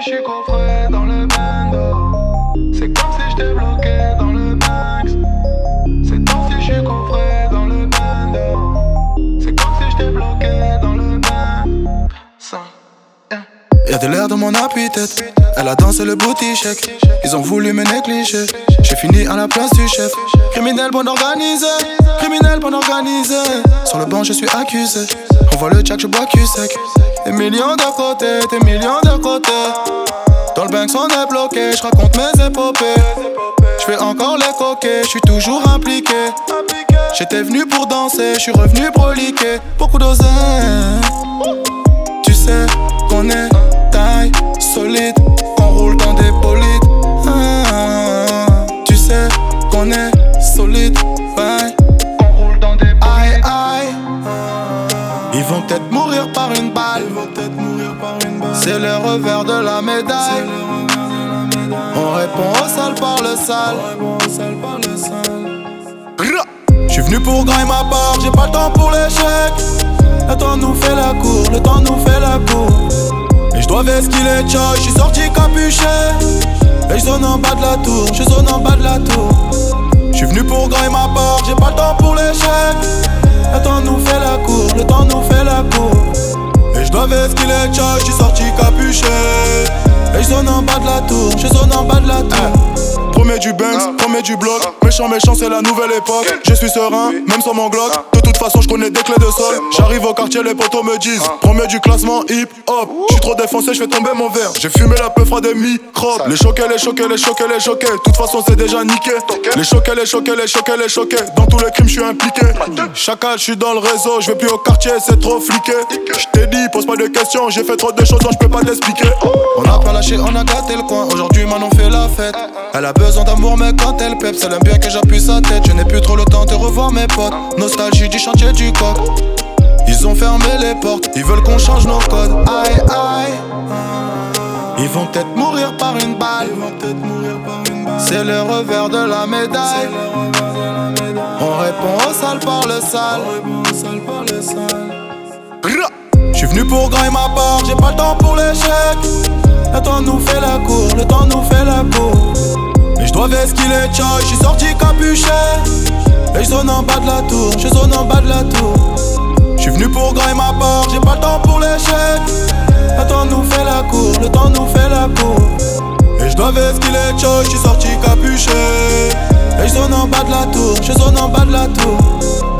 je suis coffré dans le bando. C'est comme si j'étais bloqué dans le max. C'est comme si je suis coffré dans le bando. C'est comme si j'étais bloqué dans le bando. Y'a de l'air dans mon appui-tête. Elle a dansé le booty shake. Ils ont voulu me négliger. J'ai fini à la place du chef. Criminel bon organisé. Criminel bon organisé. Sur le banc je suis accusé. On voit le jack, je bois cul sec. Des millions de côté, des millions de côté. Dans le bank on est bloqué. Je raconte mes épopées. Je fais encore les coquets. Je suis toujours impliqué. J'étais venu pour danser. Je suis revenu broliquer. Beaucoup d'oseille. Tu sais qu'on est taille solide, qu'on roule dans des bolides. Tu sais qu'on est solide, bye. On roule dans des bolides. Aïe aïe. Ils vont peut-être mourir par une balle. C'est le revers de la médaille. On répond au sale par le sale. J'suis venu pour gagner ma part, j'ai pas le temps pour l'échec. Le temps nous fait la cour, le temps nous fait la cour. Et j'dois esquiler tcha, j'suis sorti capuché. Et j'zone en bas de la tour, je zone en bas de la tour. J'suis venu pour gagner ma part, j'ai pas le temps pour l'échec. Le temps nous fait la cour, le temps nous fait la cour. Et j'dois esquiler tcha, j'suis sorti capuché. Et j'zone en bas de la tour, je zone en bas de la tour. Premier du Banks, premier du bloc. Méchant, méchant, c'est la nouvelle époque. Je suis serein, même sans mon Glock. De toute façon, je connais des clés de sol. J'arrive au quartier, les potos me disent premier du classement hip hop. J'suis trop défoncé, j'fais tomber mon verre. J'ai fumé la peu froide des microbes. Les choqués, les choqués, les choqués, les choqués. De toute façon, c'est déjà niqué. Les choqués, les choqués, les choqués, les choqués. Dans tous les crimes, j'suis impliqué. Chacal, j'suis dans le réseau. J'vais plus au quartier, c'est trop fliqué. J't'ai dit, pose pas de questions. J'ai fait trop de choses dont j'peux pas t'expliquer. On a pas lâché, on a gâté le coin. Aujourd'hui, Manon fait la fête. Elle a besoin d'amour, mais quand elle peps, elle aime bien que j'appuie sa tête. Je n'ai plus trop le temps de revoir mes potes. Nostalgie du chantier du coq. Ils ont fermé les portes, ils veulent qu'on change nos codes. Aïe aïe. Ils vont peut-être mourir par une balle. C'est le revers de la médaille. On répond au sale par le sale. J'suis venu pour gagner ma part, j'ai pas le temps pour l'échec. Le temps nous fait la cour, le temps nous fait la cour. Et j'dois esquiler tcha, j'suis sorti capuché. Et j'zone en bas de la tour, je zone en bas de la tour. J'suis venu pour gagner ma part, j'ai pas le temps pour l'échec. Le temps nous fait la cour, le temps nous fait la cour. Et j'dois esquiler tcha, j'suis sorti capuché. Et j'zone en bas de la tour, je zone en bas de la tour.